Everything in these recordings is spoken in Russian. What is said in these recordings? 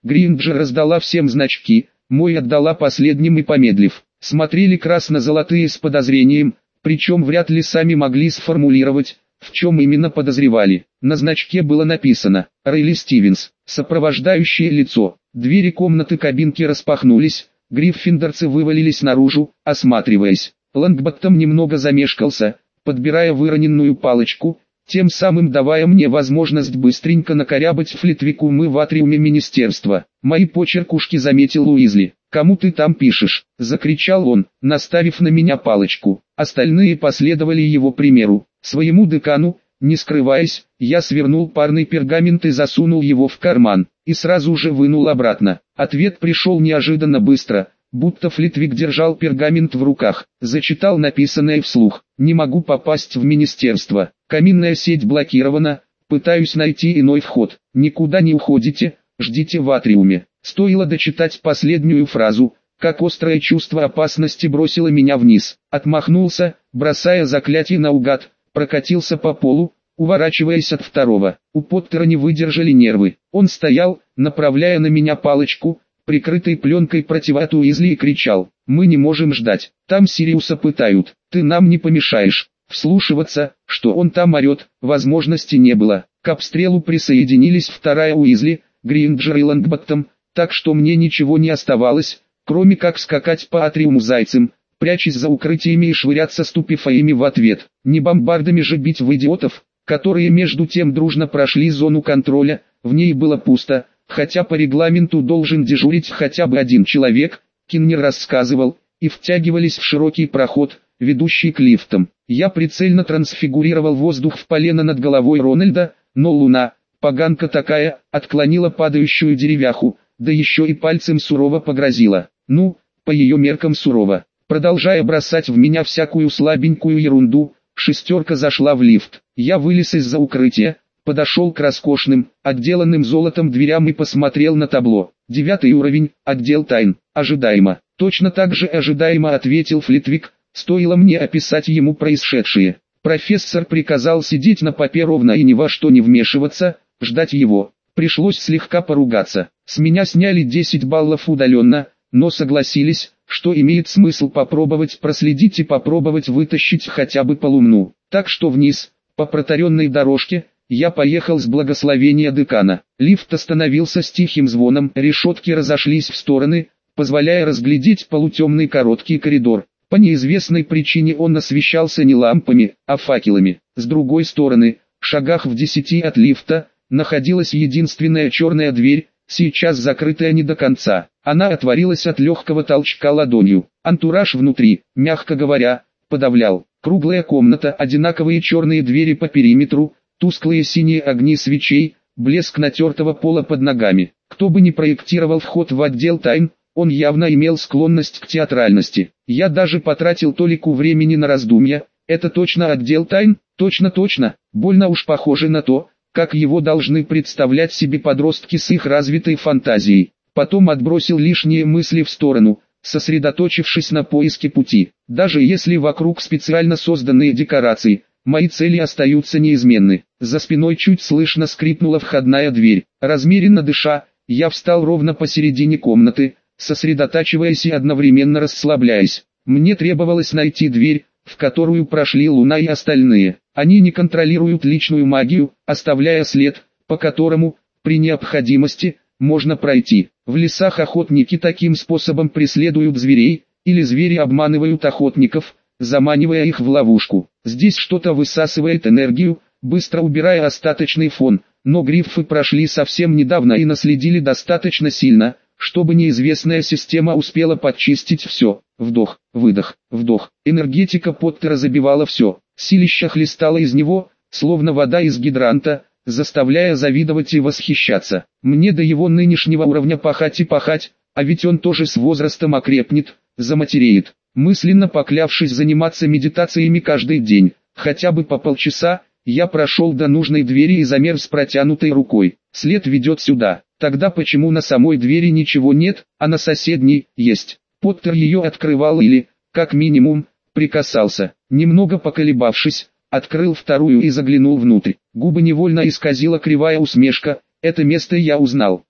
Гринджер раздала всем значки, мой отдала последним и помедлив. Смотрели красно-золотые с подозрением, причем вряд ли сами могли сформулировать, в чем именно подозревали. На значке было написано «Райли Стивенс», сопровождающее лицо. Двери комнаты кабинки распахнулись, гриффиндорцы вывалились наружу, осматриваясь. Лонгботтом немного замешкался, подбирая выроненную палочку, тем самым давая мне возможность быстренько накорябать Флитвику мы в атриуме министерства. Мои почеркушки заметил Уизли. «Кому ты там пишешь?» – закричал он, наставив на меня палочку. Остальные последовали его примеру. Своему декану, не скрываясь, я свернул парный пергамент и засунул его в карман, и сразу же вынул обратно. Ответ пришел неожиданно быстро, будто Флитвик держал пергамент в руках. Зачитал написанное вслух. «Не могу попасть в министерство. Каминная сеть блокирована, пытаюсь найти иной вход. Никуда не уходите, ждите в атриуме». Стоило дочитать последнюю фразу, как острое чувство опасности бросило меня вниз. Отмахнулся, бросая заклятие наугад, прокатился по полу, уворачиваясь от второго. У Поттера не выдержали нервы. Он стоял, направляя на меня палочку, прикрытой пленкой противат Уизли, и кричал: «Мы не можем ждать, там Сириуса пытают, ты нам не помешаешь». Вслушиваться, что он там орет, возможности не было. К обстрелу присоединились вторая Уизли, Гринджер и Лонгботтом, так что мне ничего не оставалось, кроме как скакать по атриуму зайцем, прячась за укрытиями и швыряться ступефаями в ответ. Не бомбардами же бить в идиотов, которые между тем дружно прошли зону контроля. В ней было пусто, хотя по регламенту должен дежурить хотя бы один человек, Киннер рассказывал, и втягивались в широкий проход, ведущий к лифтам. Я прицельно трансфигурировал воздух в полено над головой Рональда, но луна, поганка такая, отклонила падающую деревяху, да еще и пальцем сурово погрозила. Ну, по ее меркам сурово. Продолжая бросать в меня всякую слабенькую ерунду, шестерка зашла в лифт. Я вылез из-за укрытия, подошел к роскошным, отделанным золотом дверям и посмотрел на табло. 9 уровень, отдел тайн. Ожидаемо. Точно так же ожидаемо ответил Флитвик, стоило мне описать ему происшедшее. Профессор приказал сидеть на попе ровно и ни во что не вмешиваться, ждать его. Пришлось слегка поругаться. С меня сняли 10 баллов удаленно, но согласились, что имеет смысл попробовать проследить и попробовать вытащить хотя бы по лумну. Так что вниз, по протаренной дорожке, я поехал с благословения декана. Лифт остановился с тихим звоном, решетки разошлись в стороны, позволяя разглядеть полутемный короткий коридор. По неизвестной причине он освещался не лампами, а факелами. С другой стороны, в шагах в 10 от лифта, находилась единственная черная дверь, сейчас закрытая не до конца. Она отворилась от легкого толчка ладонью. Антураж внутри, мягко говоря, подавлял. Круглая комната, одинаковые черные двери по периметру, тусклые синие огни свечей, блеск натертого пола под ногами. Кто бы ни проектировал вход в отдел тайн, он явно имел склонность к театральности. Я даже потратил толику времени на раздумья. Это точно отдел тайн? Точно, больно уж похоже на то, как его должны представлять себе подростки с их развитой фантазией. Потом отбросил лишние мысли в сторону, сосредоточившись на поиске пути. Даже если вокруг специально созданные декорации, мои цели остаются неизменны. За спиной чуть слышно скрипнула входная дверь. Размеренно дыша, я встал ровно посередине комнаты, сосредотачиваясь и одновременно расслабляясь. Мне требовалось найти дверь, в которую прошли Луна и остальные. Они не контролируют личную магию, оставляя след, по которому, при необходимости, можно пройти. В лесах охотники таким способом преследуют зверей, или звери обманывают охотников, заманивая их в ловушку. Здесь что-то высасывает энергию, быстро убирая остаточный фон, но гриффы прошли совсем недавно и наследили достаточно сильно, чтобы неизвестная система успела подчистить все. Вдох, выдох, вдох. Энергетика Поттера забивала все. Силища хлестала из него, словно вода из гидранта, заставляя завидовать и восхищаться. Мне до его нынешнего уровня пахать и пахать, а ведь он тоже с возрастом окрепнет, заматереет. Мысленно поклявшись заниматься медитациями каждый день, хотя бы по полчаса, я прошел до нужной двери и замер с протянутой рукой. След ведет сюда. Тогда почему на самой двери ничего нет, а на соседней есть? Поттер ее открывал или, как минимум, прикасался. Немного поколебавшись, открыл вторую и заглянул внутрь. Губы невольно исказила кривая усмешка. Это место я узнал.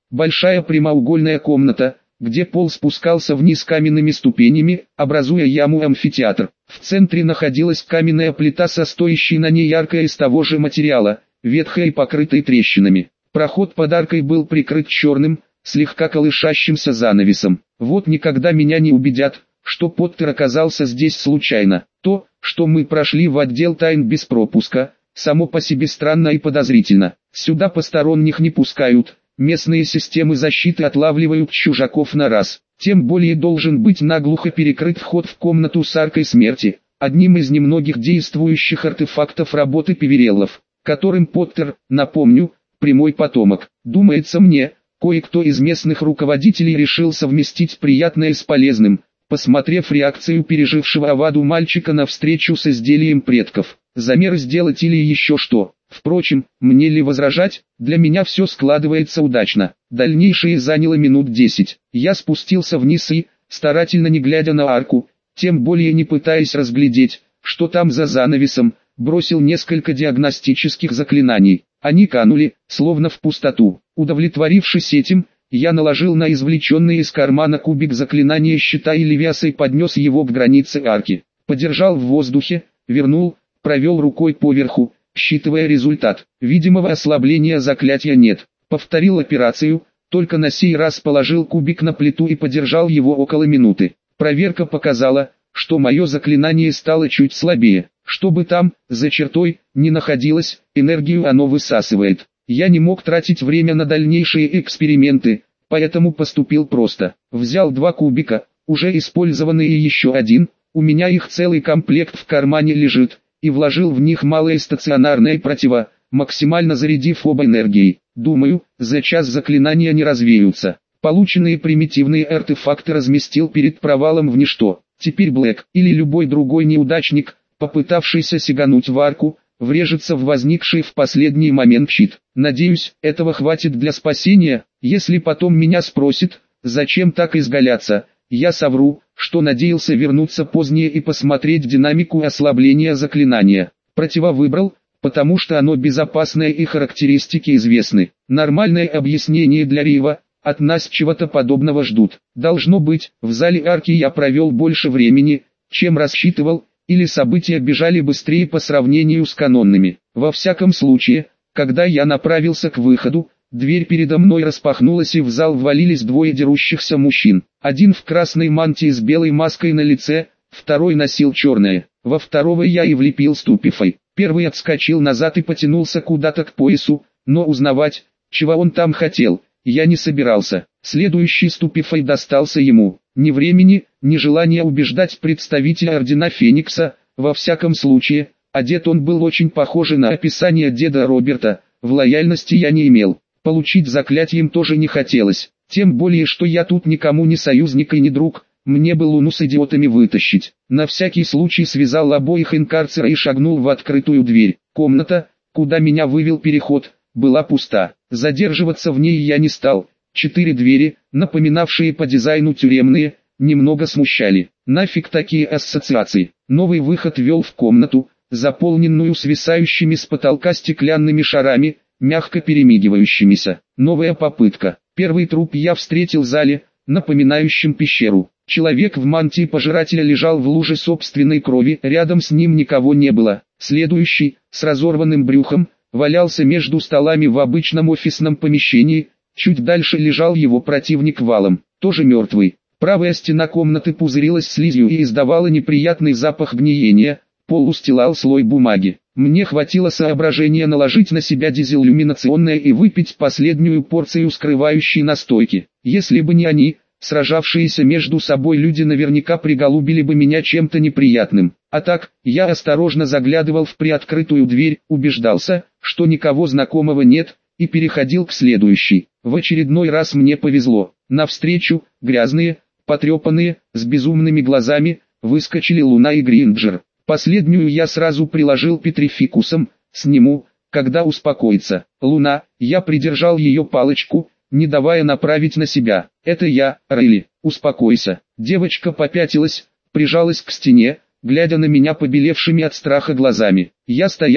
Большая прямоугольная комната, где пол спускался вниз каменными ступенями, образуя яму-амфитеатр. В центре находилась каменная плита со стоящей на ней аркой из того же материала, ветхой и покрытой трещинами. Проход под аркой был прикрыт черным, слегка колышащимся занавесом. Вот никогда меня не убедят, что Поттер оказался здесь случайно. То, что мы прошли в отдел тайн без пропуска, само по себе странно и подозрительно. Сюда посторонних не пускают, местные системы защиты отлавливают чужаков на раз. Тем более должен быть наглухо перекрыт вход в комнату с аркой смерти, одним из немногих действующих артефактов работы Певереллов, которым Поттер, напомню, прямой потомок. Думается мне, кое-кто из местных руководителей решил совместить приятное с полезным, посмотрев реакцию пережившего аваду мальчика на встречу с изделием предков. Замер сделать или еще что. Впрочем, мне ли возражать, для меня все складывается удачно. Дальнейшее заняло минут 10. Я спустился вниз и, старательно не глядя на арку, тем более не пытаясь разглядеть, что там за занавесом, бросил несколько диагностических заклинаний. Они канули, словно в пустоту. Удовлетворившись этим, я наложил на извлеченный из кармана кубик заклинания щита и левиаса и поднес его к границе арки. Подержал в воздухе, вернул, провел рукой поверху, считывая результат. Видимого ослабления заклятия нет. Повторил операцию, только на сей раз положил кубик на плиту и подержал его около минуты. Проверка показала, что мое заклинание стало чуть слабее. Что бы там, за чертой, ни находилось, энергию оно высасывает. Я не мог тратить время на дальнейшие эксперименты, поэтому поступил просто. Взял 2 кубика, уже использованные и еще один, у меня их целый комплект в кармане лежит, и вложил в них малое стационарное противо, максимально зарядив оба энергией. Думаю, за час заклинания не развеются. Полученные примитивные артефакты разместил перед провалом в ничто. Теперь Блэк или любой другой неудачник, попытавшийся сигануть в арку, врежется в возникший в последний момент щит. Надеюсь, этого хватит для спасения. Если потом меня спросят, зачем так изгаляться, я совру, что надеялся вернуться позднее и посмотреть динамику ослабления заклинания. Противо выбрал, потому что оно безопасное и характеристики известны. Нормальное объяснение для Рива, от нас чего-то подобного ждут. Должно быть, в зале арки я провел больше времени, чем рассчитывал, или события бежали быстрее по сравнению с канонными. Во всяком случае, когда я направился к выходу, дверь передо мной распахнулась и в зал ввалились 2 дерущихся мужчин. Один в красной мантии с белой маской на лице, второй носил черное. Во второго я и влепил ступифой. Первый отскочил назад и потянулся куда-то к поясу, но узнавать, чего он там хотел, я не собирался. Следующий ступифой достался ему. Ни времени, ни желания убеждать представителя Ордена Феникса, во всяком случае, одет он был очень похоже на описание деда Роберта, в лояльности я не имел. Получить заклятием тоже не хотелось, тем более что я тут никому не союзник и не друг, мне бы Луну с идиотами вытащить. На всякий случай связал обоих инкарцера и шагнул в открытую дверь. Комната, куда меня вывел переход, была пуста. Задерживаться в ней я не стал. 4 двери, напоминавшие по дизайну тюремные, немного смущали. Нафиг такие ассоциации. Новый выход вел в комнату, заполненную свисающими с потолка стеклянными шарами, мягко перемигивающимися. Новая попытка. Первый труп я встретил в зале, напоминающем пещеру. Человек в мантии пожирателя лежал в луже собственной крови, рядом с ним никого не было. Следующий, с разорванным брюхом, валялся между столами в обычном офисном помещении, чуть дальше лежал его противник валом, тоже мертвый. Правая стена комнаты пузырилась слизью и издавала неприятный запах гниения, пол устилал слой бумаги. Мне хватило соображения наложить на себя дезиллюминационное и выпить последнюю порцию скрывающей настойки. Если бы не они, сражавшиеся между собой люди наверняка приголубили бы меня чем-то неприятным. А так, я осторожно заглядывал в приоткрытую дверь, убеждался, что никого знакомого нет, и переходил к следующей. В очередной раз мне повезло. Навстречу, грязные, потрепанные, с безумными глазами, выскочили Луна и Гринджер. Последнюю я сразу приложил петрификусом, сниму, когда успокоится. Луна, я придержал ее палочку, не давая направить на себя. Это я, Райли, успокойся. Девочка попятилась, прижалась к стене, глядя на меня побелевшими от страха глазами. Я стоял,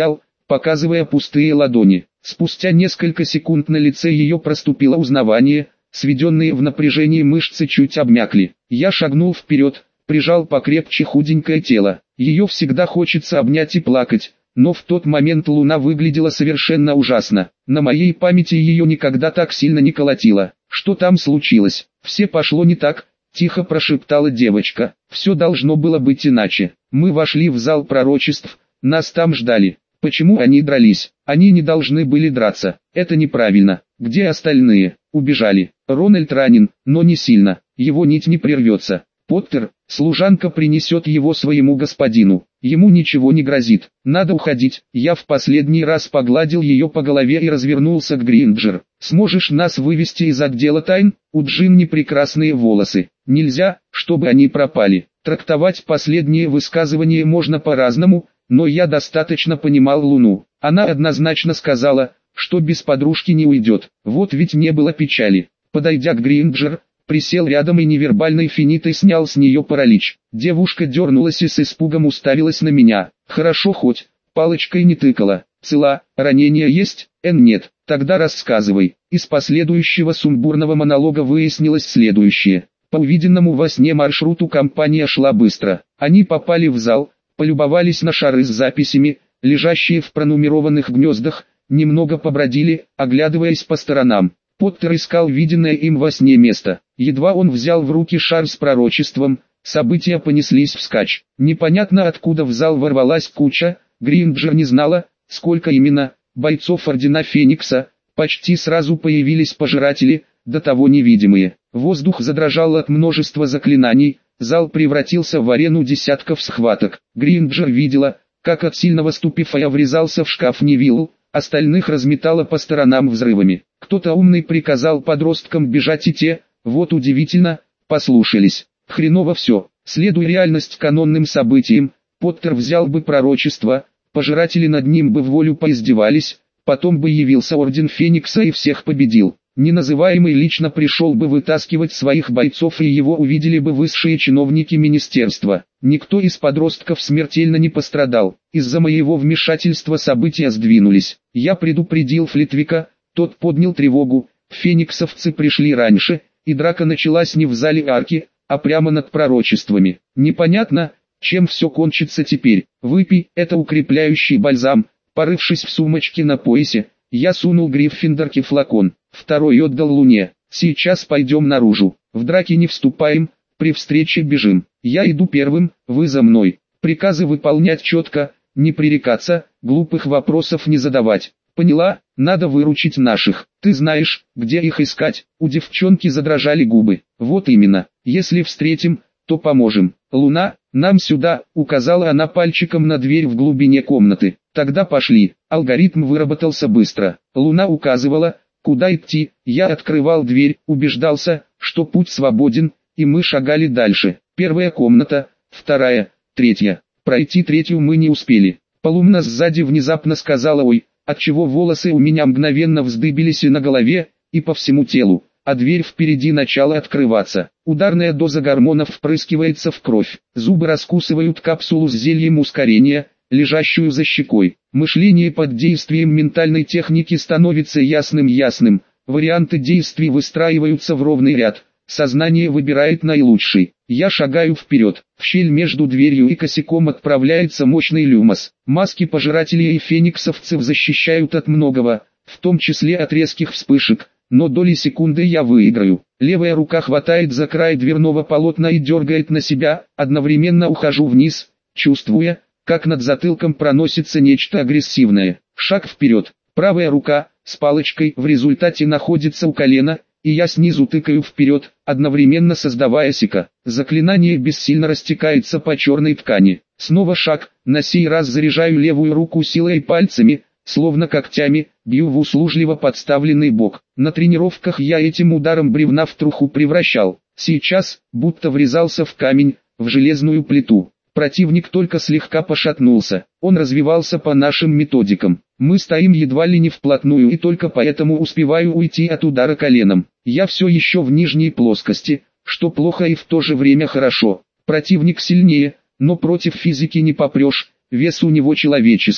показывая пустые ладони. Спустя несколько секунд на лице ее проступило узнавание, сведенные в напряжении мышцы чуть обмякли. Я шагнул вперед, прижал покрепче худенькое тело. Ее всегда хочется обнять и плакать, но в тот момент Луна выглядела совершенно ужасно. На моей памяти ее никогда так сильно не колотило. Что там случилось? Все пошло не так, тихо прошептала девочка. Все должно было быть иначе. Мы вошли в зал пророчеств, нас там ждали. Почему они дрались? Они не должны были драться. Это неправильно. Где остальные? Убежали. Рональд ранен, но не сильно. Его нить не прервется. Поттер, служанка принесет его своему господину. Ему ничего не грозит. Надо уходить. Я в последний раз погладил ее по голове и развернулся к Гринджер. Сможешь нас вывести из отдела тайн? У Джинни прекрасные волосы. Нельзя, чтобы они пропали. Трактовать последние высказывания можно по-разному, но я достаточно понимал Луну. Она однозначно сказала, что без подружки не уйдет. Вот ведь не было печали. Подойдя к Гринджер, присел рядом и невербальной финитой снял с нее паралич. Девушка дернулась и с испугом уставилась на меня. Хорошо хоть, палочкой не тыкала. Цела, ранения есть? Нет. Тогда рассказывай. Из последующего сумбурного монолога выяснилось следующее. По увиденному во сне маршруту компания шла быстро. Они попали в зал, полюбовались на шары с записями, лежащие в пронумерованных гнездах, немного побродили, оглядываясь по сторонам. Поттер искал виденное им во сне место. Едва он взял в руки шар с пророчеством, события понеслись вскачь. Непонятно откуда в зал ворвалась куча, Гринджер не знала, сколько именно, бойцов Ордена Феникса, почти сразу появились пожиратели, до того невидимые. Воздух задрожал от множества заклинаний, зал превратился в арену десятков схваток. Гринджер видела, как от сильного ступифая врезался в шкаф Невилл, остальных разметало по сторонам взрывами. Кто-то умный приказал подросткам бежать и те, вот удивительно, послушались. Хреново все. Следуя реальность канонным событиям, Поттер взял бы пророчество, пожиратели над ним бы в волю поиздевались, потом бы явился Орден Феникса и всех победил. Неназываемый лично пришел бы вытаскивать своих бойцов и его увидели бы высшие чиновники министерства. Никто из подростков смертельно не пострадал. Из-за моего вмешательства события сдвинулись. Я предупредил Флитвика, тот поднял тревогу, фениксовцы пришли раньше, и драка началась не в зале арки, а прямо над пророчествами. Непонятно, чем все кончится теперь. Выпей, это укрепляющий бальзам. Порывшись в сумочке на поясе, я сунул Гриффиндорке флакон. Второй отдал Луне. Сейчас пойдем наружу. В драке не вступаем, при встрече бежим. Я иду первым, вы за мной. Приказы выполнять четко, не пререкаться, глупых вопросов не задавать. Поняла, надо выручить наших. Ты знаешь, где их искать? У девчонки задрожали губы. Вот именно, если встретим, то поможем. Луна, нам сюда, указала она пальчиком на дверь в глубине комнаты. Тогда пошли. Алгоритм выработался быстро. Луна указывала, куда идти, я открывал дверь, убеждался, что путь свободен, и мы шагали дальше. Первая комната, вторая, третья. Пройти третью мы не успели. Полумна сзади внезапно сказала «Ой», отчего волосы у меня мгновенно вздыбились и на голове, и по всему телу, а дверь впереди начала открываться. Ударная доза гормонов впрыскивается в кровь, зубы раскусывают капсулу с зельем ускорения, лежащую за щекой. Мышление под действием ментальной техники становится ясным, варианты действий выстраиваются в ровный ряд, сознание выбирает наилучший. Я шагаю вперед, в щель между дверью и косяком отправляется мощный люмос. Маски пожирателей и фениксовцев защищают от многого, в том числе от резких вспышек, но доли секунды я выиграю. Левая рука хватает за край дверного полотна и дергает на себя, одновременно ухожу вниз, чувствуя, как над затылком проносится нечто агрессивное. Шаг вперед, правая рука, с палочкой, в результате находится у колена, и я снизу тыкаю вперед, одновременно создавая сика. Заклинание бессильно растекается по черной ткани. Снова шаг, на сей раз заряжаю левую руку силой и пальцами, словно когтями, бью в услужливо подставленный бок. На тренировках я этим ударом бревна в труху превращал. Сейчас, будто врезался в камень, в железную плиту. Противник только слегка пошатнулся. Он развивался по нашим методикам. Мы стоим едва ли не вплотную и только поэтому успеваю уйти от удара коленом. Я все еще в нижней плоскости, что плохо и в то же время хорошо. Противник сильнее, но против физики не попрешь, вес у него человеческий.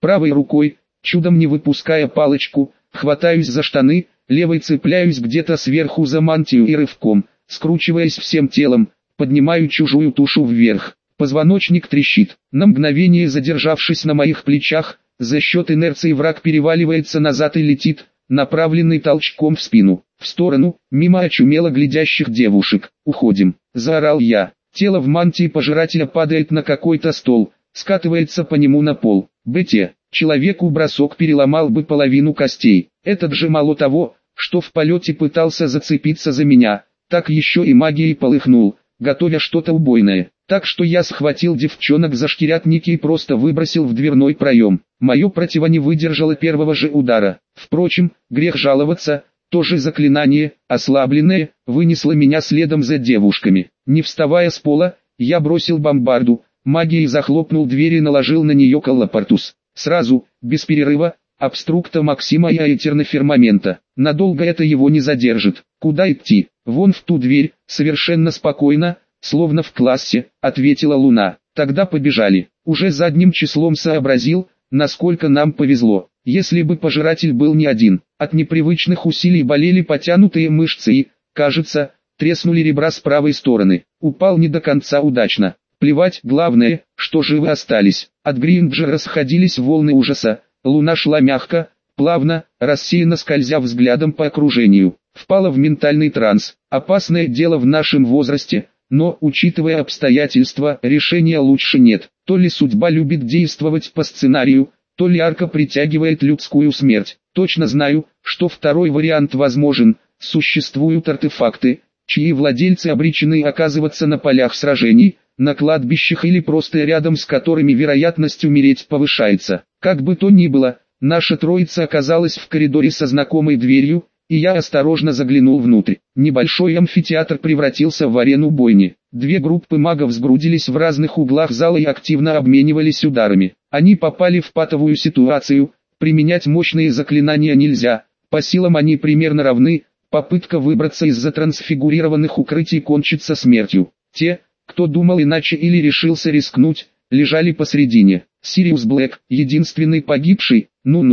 Правой рукой, чудом не выпуская палочку, хватаюсь за штаны, левой цепляюсь где-то сверху за мантию и рывком, скручиваясь всем телом, поднимаю чужую тушу вверх. Позвоночник трещит. На мгновение задержавшись на моих плечах, за счет инерции враг переваливается назад и летит, направленный толчком в спину. В сторону, мимо очумело глядящих девушек. «Уходим!» – заорал я. Тело в мантии пожирателя падает на какой-то стол, скатывается по нему на пол. БТ. Человеку бросок переломал бы половину костей. Этот же мало того, что в полете пытался зацепиться за меня, так еще и магией полыхнул, готовя что-то убойное. Так что я схватил девчонок за шкирятники и просто выбросил в дверной проем. Мое противо не выдержало первого же удара. Впрочем, грех жаловаться, тоже заклинание, ослабленное, вынесло меня следом за девушками. Не вставая с пола, я бросил бомбарду, магией захлопнул дверь и наложил на нее коллапортус. Сразу, без перерыва, обструкта Максима и аэтернофермамента. Надолго это его не задержит. Куда идти? Вон в ту дверь, совершенно спокойно, словно в классе, ответила Луна. Тогда побежали. Уже задним числом сообразил, насколько нам повезло. Если бы пожиратель был не один, от непривычных усилий болели потянутые мышцы и, кажется, треснули ребра с правой стороны. Упал не до конца удачно. Плевать, главное, что живы остались. От Гринджа расходились волны ужаса. Луна шла мягко, плавно, рассеянно скользя взглядом по окружению. Впала в ментальный транс. Опасное дело в нашем возрасте, но, учитывая обстоятельства, решения лучше нет. То ли судьба любит действовать по сценарию, то ли арка притягивает людскую смерть. Точно знаю, что второй вариант возможен. Существуют артефакты, чьи владельцы обречены оказываться на полях сражений, на кладбищах или просто рядом с которыми вероятность умереть повышается. Как бы то ни было, наша троица оказалась в коридоре со знакомой дверью, и я осторожно заглянул внутрь. Небольшой амфитеатр превратился в арену бойни. Две группы магов сгрудились в разных углах зала и активно обменивались ударами. Они попали в патовую ситуацию, применять мощные заклинания нельзя, по силам они примерно равны, попытка выбраться из затрансфигурированных укрытий кончится смертью. Те, кто думал иначе или решился рискнуть, лежали посредине. Сириус Блэк, единственный погибший,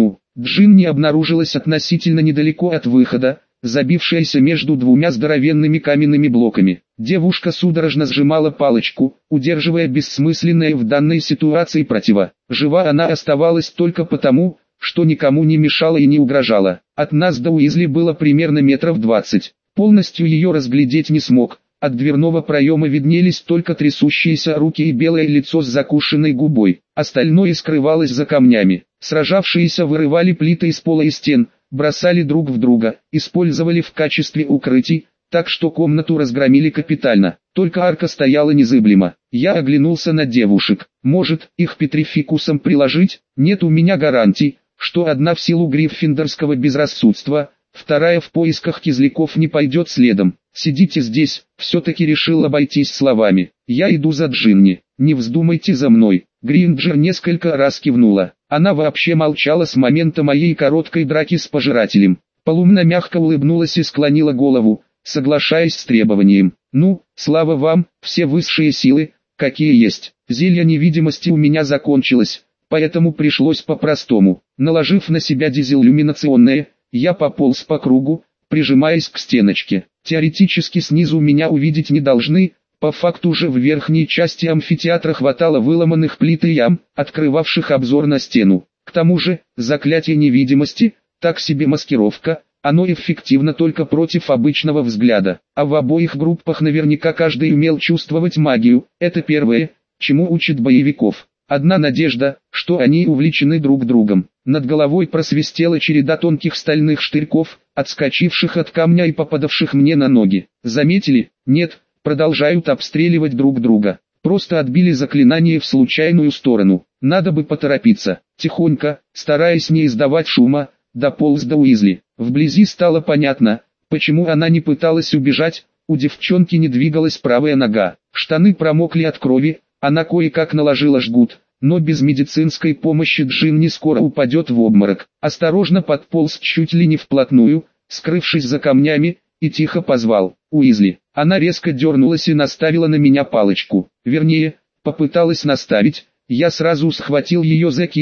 Джинни обнаружилась относительно недалеко от выхода, забившаяся между двумя здоровенными каменными блоками. Девушка судорожно сжимала палочку, удерживая бессмысленное в данной ситуации противо. Жива она оставалась только потому, что никому не мешала и не угрожала. От нас до Уизли было примерно метров 20. Полностью ее разглядеть не смог. От дверного проема виднелись только трясущиеся руки и белое лицо с закушенной губой. Остальное скрывалось за камнями. Сражавшиеся вырывали плиты из пола и стен, бросали друг в друга, использовали в качестве укрытий, так что комнату разгромили капитально. Только арка стояла незыблемо. Я оглянулся на девушек. Может, их петрификусом приложить? Нет у меня гарантий, что одна в силу гриффиндорского безрассудства, вторая в поисках кизляков не пойдет следом. «Сидите здесь», все-таки решил обойтись словами. «Я иду за Джинни, не вздумайте за мной». Гринджер несколько раз кивнула. Она вообще молчала с момента моей короткой драки с пожирателем. Полумна мягко улыбнулась и склонила голову, соглашаясь с требованием. Слава вам, все высшие силы, какие есть. Зелье невидимости у меня закончилось, поэтому пришлось по-простому. Наложив на себя дизиллюминационное, я пополз по кругу, прижимаясь к стеночке. Теоретически снизу меня увидеть не должны, по факту же в верхней части амфитеатра хватало выломанных плит и ям, открывавших обзор на стену. К тому же, заклятие невидимости, так себе маскировка, оно эффективно только против обычного взгляда. А в обоих группах наверняка каждый умел чувствовать магию, это первое, чему учат боевиков. Одна надежда, что они увлечены друг другом. Над головой просвистела череда тонких стальных штырьков, отскочивших от камня и попадавших мне на ноги. Заметили? Нет, продолжают обстреливать друг друга. Просто отбили заклинание в случайную сторону. Надо бы поторопиться. Тихонько, стараясь не издавать шума, дополз до Уизли. Вблизи стало понятно, почему она не пыталась убежать, у девчонки не двигалась правая нога. Штаны промокли от крови, она кое-как наложила жгут, но без медицинской помощи Джинни скоро упадет в обморок. Осторожно подполз чуть ли не вплотную, скрывшись за камнями, и тихо позвал: «Уизли». Она резко дернулась и наставила на меня палочку. Вернее, попыталась наставить, я сразу схватил ее за кисть,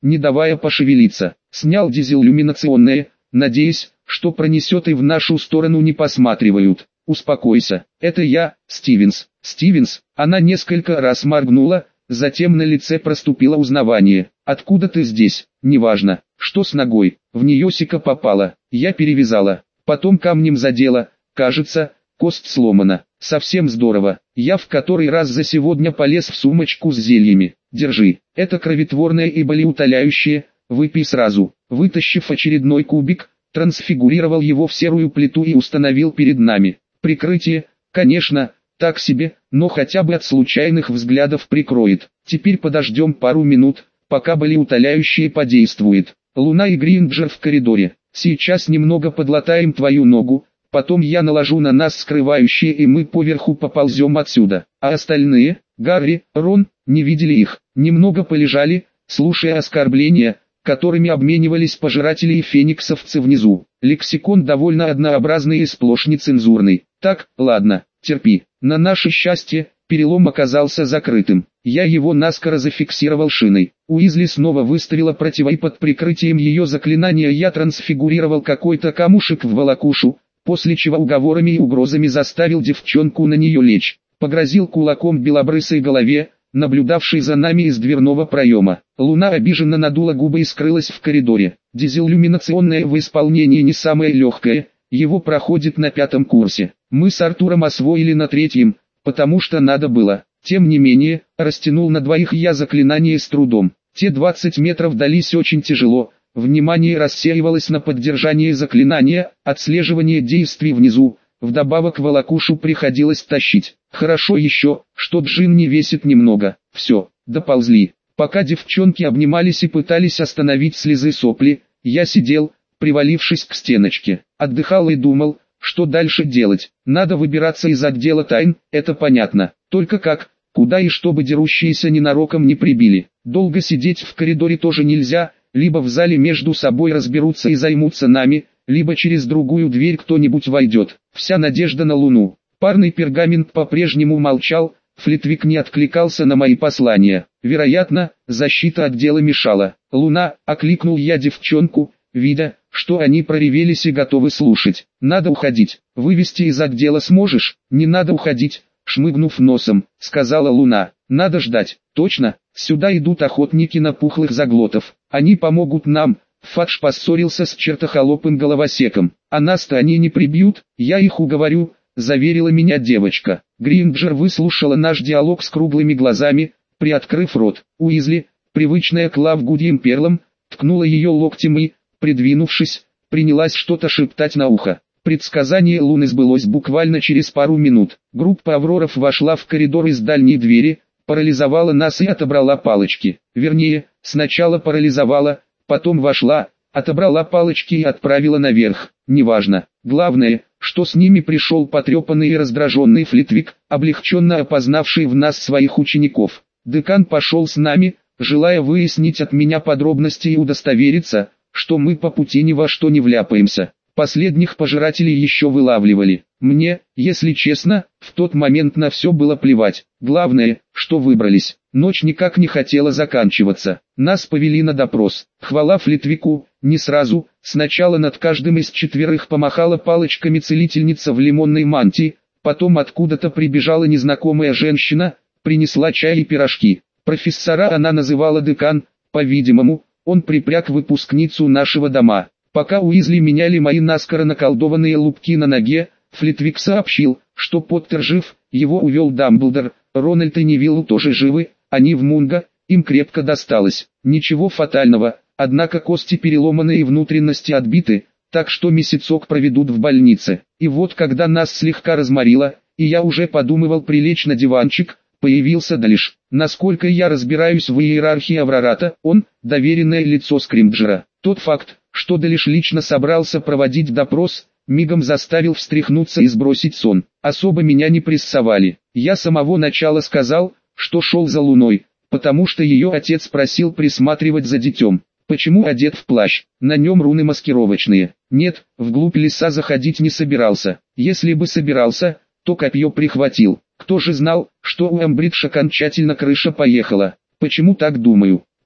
не давая пошевелиться. Снял дизель-люминационное, надеясь, что пронесет и в нашу сторону не посматривают. Успокойся, это я, Стивенс. Стивенс, она несколько раз моргнула, затем на лице проступило узнавание. Откуда ты здесь? Неважно, что с ногой, в нее сика попала, я перевязала, потом камнем задела, кажется, кость сломана. Совсем здорово. Я в который раз за сегодня полез в сумочку с зельями. Держи, это кровотворное и болеутоляющее, выпей сразу. Вытащив очередной кубик, трансфигурировал его в серую плиту и установил перед нами. Прикрытие, конечно, так себе, но хотя бы от случайных взглядов прикроет. Теперь подождем пару минут, пока болеутоляющее подействует. Луна и Гринджер в коридоре. Сейчас немного подлатаем твою ногу, потом я наложу на нас скрывающее и мы поверху поползем отсюда. А остальные, Гарри, Рон, не видели их. Немного полежали, слушая оскорбления, которыми обменивались пожиратели и фениксовцы внизу. Лексикон довольно однообразный и сплошь нецензурный. Так, ладно, терпи. На наше счастье, перелом оказался закрытым. Я его наскоро зафиксировал шиной. Уизли снова выставила противой под прикрытием ее заклинания. Я трансфигурировал какой-то камушек в волокушу, после чего уговорами и угрозами заставил девчонку на нее лечь. Погрозил кулаком белобрысой голове, наблюдавшей за нами из дверного проема. Луна обиженно надула губы и скрылась в коридоре. Дизель-люминационное в исполнении не самое легкое, его проходит на 5-м курсе. Мы с Артуром освоили на 3-м, потому что надо было. Тем не менее, растянул на 2 я заклинание с трудом. Те 20 метров дались очень тяжело, внимание рассеивалось на поддержание заклинания, отслеживание действий внизу, вдобавок волокушу приходилось тащить. Хорошо еще, что джин не весит немного. Все, доползли. Пока девчонки обнимались и пытались остановить слезы сопли, я сидел, привалившись к стеночке, отдыхал и думал, что дальше делать. Надо выбираться из отдела тайн, это понятно. Только как, куда и чтобы дерущиеся ненароком не прибили. Долго сидеть в коридоре тоже нельзя, либо в зале между собой разберутся и займутся нами, либо через другую дверь кто-нибудь войдет. Вся надежда на Луну. Парный пергамент по-прежнему молчал, Флитвик не откликался на мои послания. Вероятно, защита отдела мешала. «Луна», — окликнул я девчонку, видя, что они проревелись и готовы слушать. «Надо уходить. Вывести из отдела сможешь?» «Не надо уходить», — шмыгнув носом, сказала Луна. «Надо ждать». «Точно, сюда идут охотники на пухлых заглотов. Они помогут нам». Фадж поссорился с чертохолопым головосеком. «А нас-то они не прибьют, я их уговорю», — заверила меня девочка. Гринджер выслушала наш диалог с круглыми глазами, приоткрыв рот. Уизли, привычная к лавгудьим перлам, ткнула ее локтем и, придвинувшись, принялась что-то шептать на ухо. Предсказание Луны сбылось буквально через пару минут. Группа Авроров вошла в коридор из дальней двери, парализовала нас и отобрала палочки. Вернее, сначала парализовала, потом вошла, отобрала палочки и отправила наверх. Неважно. Главное, что с ними пришел потрепанный и раздраженный Флитвик, облегченно опознавший в нас своих учеников. Декан пошел с нами, желая выяснить от меня подробности и удостовериться, что мы по пути ни во что не вляпаемся. Последних пожирателей еще вылавливали. Мне, если честно, в тот момент на все было плевать. Главное, что выбрались. Ночь никак не хотела заканчиваться. Нас повели на допрос. Хвала Флитвику, не сразу. Сначала над каждым из 4 помахала палочками целительница в лимонной мантии, потом откуда-то прибежала незнакомая женщина, принесла чай и пирожки. Профессора она называла декан, по-видимому, он припряг выпускницу нашего дома. Пока Уизли меняли мои наскоро наколдованные лупки на ноге, Флитвик сообщил, что Поттер жив, его увел Дамблдор, Рональд и Невилл тоже живы, они в Мунго, им крепко досталось. Ничего фатального, однако кости переломаны и внутренности отбиты, так что месяцок проведут в больнице. И вот когда нас слегка разморило, и я уже подумывал прилечь на диванчик, появился Далиш. Насколько я разбираюсь в иерархии Аврората, он – доверенное лицо Скримджера. Тот факт, что Далиш лично собрался проводить допрос, мигом заставил встряхнуться и сбросить сон. Особо меня не прессовали. Я с самого начала сказал, что шел за Луной, потому что ее отец просил присматривать за детем. Почему одет в плащ? На нем руны маскировочные. Нет, вглубь леса заходить не собирался. Если бы собирался, то копье прихватил. Кто же знал, что у Эмбридж окончательно крыша поехала? Почему так думаю?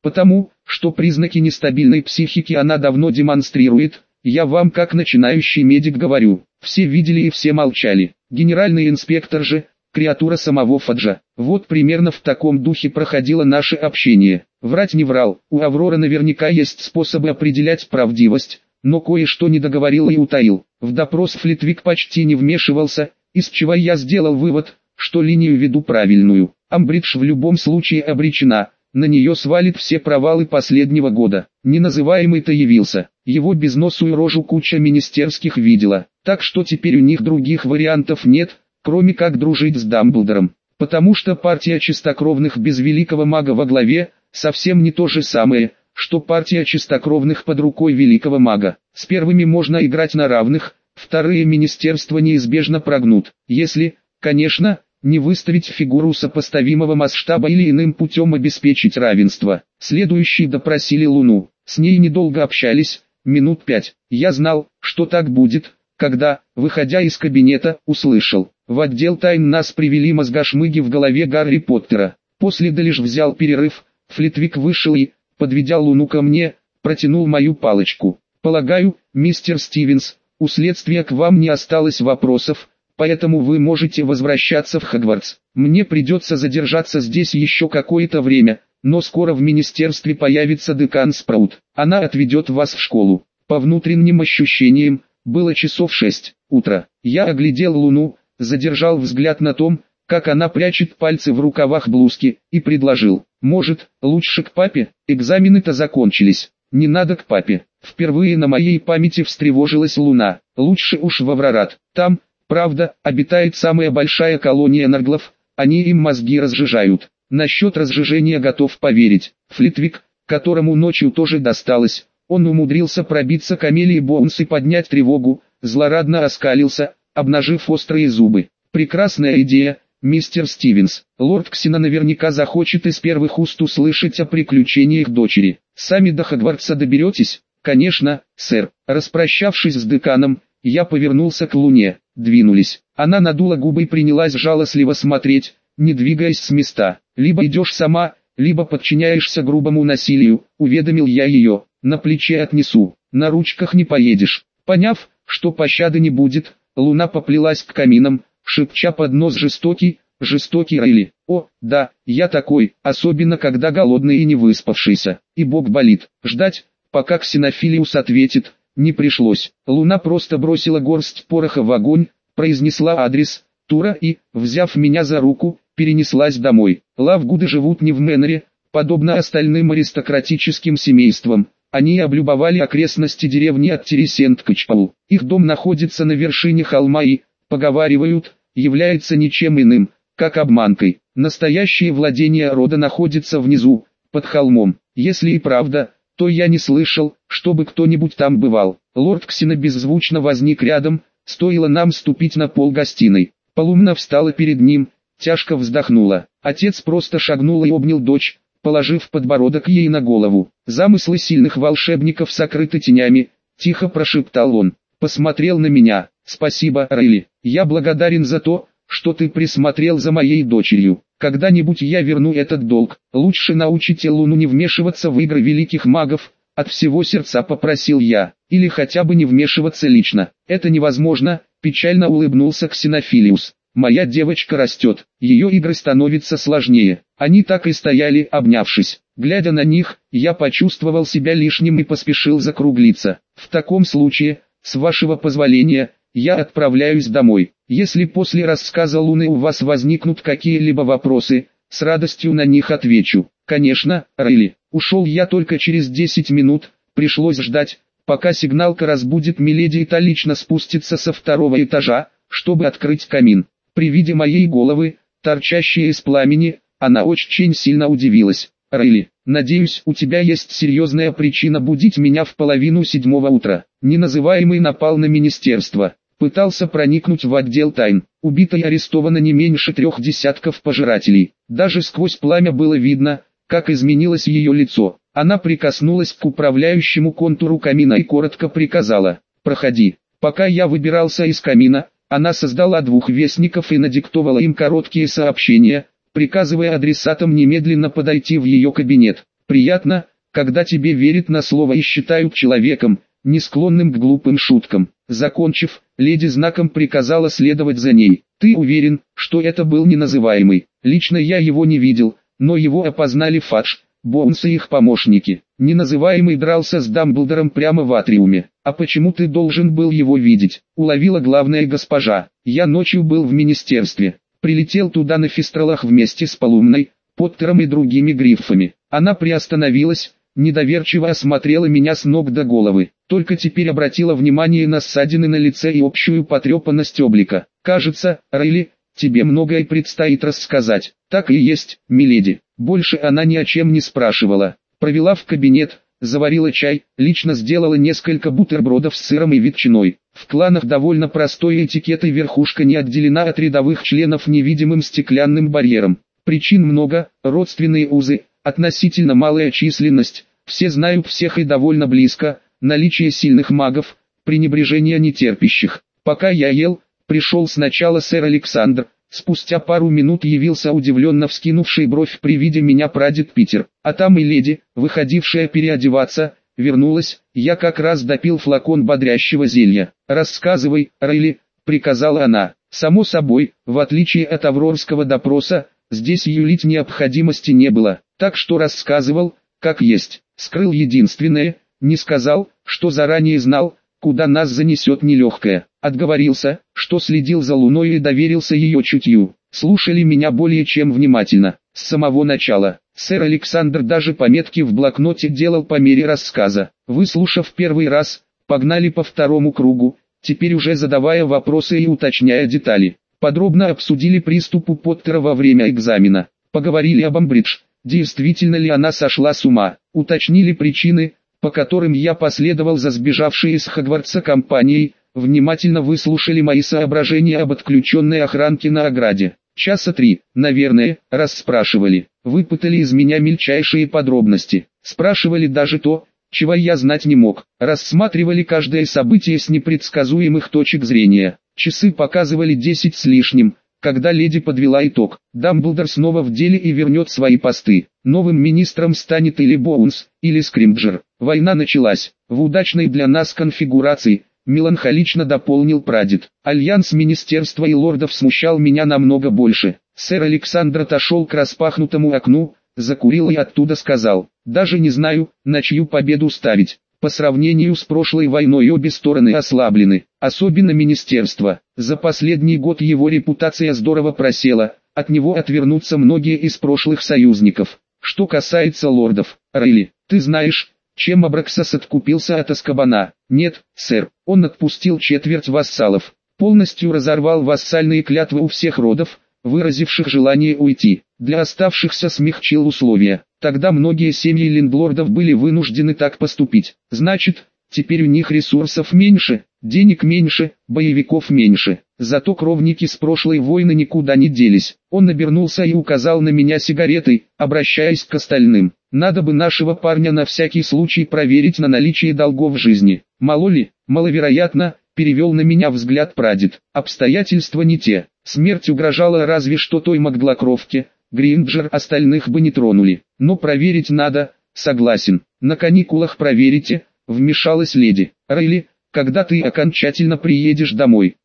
Потому, что признаки нестабильной психики она давно демонстрирует, я вам как начинающий медик говорю. Все видели и все молчали. Генеральный инспектор же, креатура самого Фаджа. Вот примерно в таком духе проходило наше общение. Врать не врал, у Авроры наверняка есть способы определять правдивость, но кое-что не договорил и утаил. В допрос Флитвик почти не вмешивался, из чего я сделал вывод, что линию веду правильную. Амбридж в любом случае обречена, на нее свалит все провалы последнего года. Неназываемый-то явился, его безносую рожу куча министерских видела, так что теперь у них других вариантов нет, кроме как дружить с Дамблдором. Потому что партия чистокровных без великого мага во главе, совсем не то же самое, что партия чистокровных под рукой великого мага. С первыми можно играть на равных, вторые министерства неизбежно прогнут, если, конечно, не выставить фигуру сопоставимого масштаба или иным путем обеспечить равенство. Следующие допросили Луну, с ней недолго общались, минут 5. Я знал, что так будет, когда, выходя из кабинета, услышал. В отдел тайн нас привели мозгошмыги в голове Гарри Поттера. После лишь взял перерыв, Флитвик вышел и, подведя Луну ко мне, протянул мою палочку. Полагаю, мистер Стивенс, у следствия к вам не осталось вопросов, поэтому вы можете возвращаться в Хогвартс. Мне придется задержаться здесь еще какое-то время, но скоро в министерстве появится декан Спраут. Она отведет вас в школу. По внутренним ощущениям, было часов 6 утра. Я оглядел Луну, задержал взгляд на том, как она прячет пальцы в рукавах блузки, и предложил: может, лучше к папе? Экзамены-то закончились. Не надо к папе. Впервые на моей памяти встревожилась Луна. Лучше уж в Аврорат. Там, правда, обитает самая большая колония нарглов, они им мозги разжижают. Насчет разжижения готов поверить. Флитвик, которому ночью тоже досталось, он умудрился пробиться к Амелии Боунс и поднять тревогу, злорадно оскалился, обнажив острые зубы. Прекрасная идея, мистер Стивенс. Лорд Ксена наверняка захочет из первых уст услышать о приключениях дочери. Сами до Хогвартса доберетесь? Конечно, сэр. Распрощавшись с деканом, я повернулся к Луне. Двинулись. Она надула губы и принялась жалостливо смотреть, не двигаясь с места. Либо идешь сама, либо подчиняешься грубому насилию, уведомил я ее. На плече отнесу, на ручках не поедешь. Поняв, что пощады не будет, Луна поплелась к каминам, шепча под нос: жестокий, жестокий Рейли. О, да, я такой, особенно когда голодный и не выспавшийся, и бок болит. Ждать, пока Ксенофилиус ответит, не пришлось. Луна просто бросила горсть пороха в огонь, произнесла адрес Тура и, взяв меня за руку, перенеслась домой. Лавгуды живут не в Мэннере, подобно остальным аристократическим семействам. Они облюбовали окрестности деревни от Тересент-Качпау. Их дом находится на вершине холма и, поговаривают, является ничем иным, как обманкой. Настоящее владение рода находится внизу, под холмом. Если и правда, то я не слышал, чтобы кто-нибудь там бывал. Лорд Ксена беззвучно возник рядом, стоило нам ступить на пол гостиной. Полумна встала перед ним, тяжко вздохнула. Отец просто шагнул и обнял дочь, положив подбородок ей на голову. «Замыслы сильных волшебников сокрыты тенями», — тихо прошептал он. Посмотрел на меня. «Спасибо, Рейли. Я благодарен за то, что ты присмотрел за моей дочерью. Когда-нибудь я верну этот долг. Лучше научите Луну не вмешиваться в игры великих магов», — от всего сердца попросил я. «Или хотя бы не вмешиваться лично». «Это невозможно», — печально улыбнулся Ксенофилиус. «Моя девочка растет, ее игры становятся сложнее». Они так и стояли, обнявшись. Глядя на них, я почувствовал себя лишним и поспешил закруглиться. «В таком случае, с вашего позволения, я отправляюсь домой. Если после рассказа Луны у вас возникнут какие-либо вопросы, с радостью на них отвечу». «Конечно, Рейли». Ушел я только через 10 минут, пришлось ждать, пока сигналка разбудит миледи и та лично спустится со 2-го этажа, чтобы открыть камин. При виде моей головы, торчащей из пламени, она очень сильно удивилась. «Рейли, надеюсь, у тебя есть серьезная причина будить меня в 6:30 утра». Неназываемый напал на министерство. Пытался проникнуть в отдел тайн. Убито и арестовано не меньше 3 десятков пожирателей. Даже сквозь пламя было видно, как изменилось ее лицо. Она прикоснулась к управляющему контуру камина и коротко приказала: «Проходи». Пока я выбирался из камина, она создала 2 вестников и надиктовала им короткие сообщения, приказывая адресатам немедленно подойти в ее кабинет. Приятно, когда тебе верят на слово и считают человеком, не склонным к глупым шуткам. Закончив, леди знаком приказала следовать за ней. Ты уверен, что это был неназываемый? Лично я его не видел, но его опознали Фадж, Боунс и их помощники. Неназываемый дрался с Дамблдором прямо в атриуме. А почему ты должен был его видеть? Уловила главная госпожа. Я ночью был в министерстве. Прилетел туда на фистралах вместе с Полумной, Поттером и другими гриффами. Она приостановилась, недоверчиво осмотрела меня с ног до головы. Только теперь обратила внимание на ссадины на лице и общую потрепанность облика. Кажется, Рейли, тебе многое предстоит рассказать. Так и есть, миледи. Больше она ни о чем не спрашивала. Провела в кабинет, заварила чай, лично сделала несколько бутербродов с сыром и ветчиной. В кланах довольно простой этикет, и верхушка не отделена от рядовых членов невидимым стеклянным барьером. Причин много: родственные узы, относительно малая численность, все знают всех и довольно близко, наличие сильных магов, пренебрежение нетерпящих. Пока я ел, пришел сначала сэр Александр, спустя пару минут явился удивленно вскинувший бровь при виде меня прадед Питер, а там и леди, выходившая переодеваться, вернулась. Я как раз допил флакон бодрящего зелья. «Рассказывай, Рейли», — приказала она. Само собой, в отличие от аврорского допроса, здесь юлить необходимости не было, так что рассказывал, как есть. Скрыл единственное, не сказал, что заранее знал, куда нас занесет нелегкое. Отговорился, что следил за Луной и доверился ее чутью. Слушали меня более чем внимательно, с самого начала. Сэр Александр даже пометки в блокноте делал по мере рассказа. Выслушав первый раз, погнали по второму кругу, теперь уже задавая вопросы и уточняя детали. Подробно обсудили приступ у Поттера во время экзамена. Поговорили об Амбридж, действительно ли она сошла с ума. Уточнили причины, по которым я последовал за сбежавшей из Хогвартса компанией. Внимательно выслушали мои соображения об отключенной охранке на ограде. Часа 3, наверное, расспрашивали. Выпытали из меня мельчайшие подробности. Спрашивали даже то, чего я знать не мог. Рассматривали каждое событие с непредсказуемых точек зрения. Часы показывали 10 с лишним, когда леди подвела итог. Дамблдор снова в деле и вернет свои посты. Новым министром станет или Боунс, или Скримджер. Война началась. В удачной для нас конфигурации, меланхолично дополнил прадед. Альянс министерства и лордов смущал меня намного больше. Сэр Александр отошел к распахнутому окну, закурил и оттуда сказал: «Даже не знаю, на чью победу ставить. По сравнению с прошлой войной обе стороны ослаблены, особенно министерство. За последний год его репутация здорово просела, от него отвернутся многие из прошлых союзников. Что касается лордов, Рейли, ты знаешь, чем Абраксас откупился от Азкабана?» «Нет, сэр, он отпустил четверть вассалов, полностью разорвал вассальные клятвы у всех родов, выразивших желание уйти. Для оставшихся смягчил условия. Тогда многие семьи лендлордов были вынуждены так поступить. Значит, теперь у них ресурсов меньше, денег меньше, боевиков меньше. Зато кровники с прошлой войны никуда не делись». Он обернулся и указал на меня сигаретой, обращаясь к остальным. «Надо бы нашего парня на всякий случай проверить на наличие долгов в жизни. Мало ли, маловероятно», перевел на меня взгляд прадед. «Обстоятельства не те. Смерть угрожала разве что той Маглокровке. Гринджер остальных бы не тронули. Но проверить надо, согласен». «На каникулах проверите», вмешалась леди. «Рейли, когда ты окончательно приедешь домой?»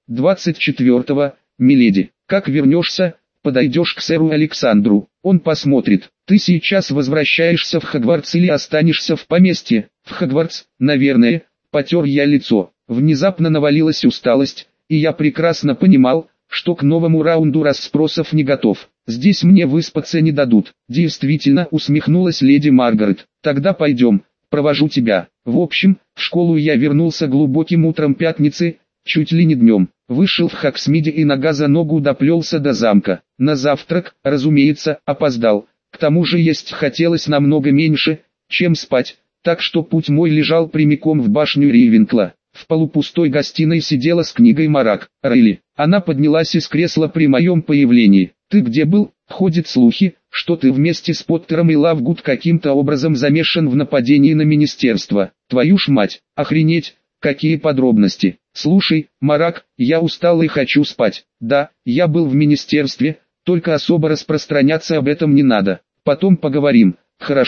24-го, миледи. «Как вернешься, подойдешь к сэру Александру, он посмотрит. Ты сейчас возвращаешься в Хогвартс или останешься в поместье?» «В Хогвартс, наверное», потер я лицо. Внезапно навалилась усталость, и я прекрасно понимал, что к новому раунду расспросов не готов. Здесь мне выспаться не дадут. «Действительно», усмехнулась леди Маргарет. «Тогда пойдем, провожу тебя». В общем, в школу я вернулся глубоким утром пятницы, чуть ли не днем. Вышел в Хоксмиде и нога за ногу доплелся до замка. На завтрак, разумеется, опоздал. К тому же есть хотелось намного меньше, чем спать, так что путь мой лежал прямиком в башню Рейвенкла. В полупустой гостиной сидела с книгой Марак. «Рейли». Она поднялась из кресла при моем появлении. «Ты где был? Ходят слухи, что ты вместе с Поттером и Лавгуд каким-то образом замешан в нападении на министерство. Твою ж мать, охренеть, какие подробности!» «Слушай, Марак, я устал и хочу спать. Да, я был в министерстве, только особо распространяться об этом не надо. Потом поговорим». «Хорошо,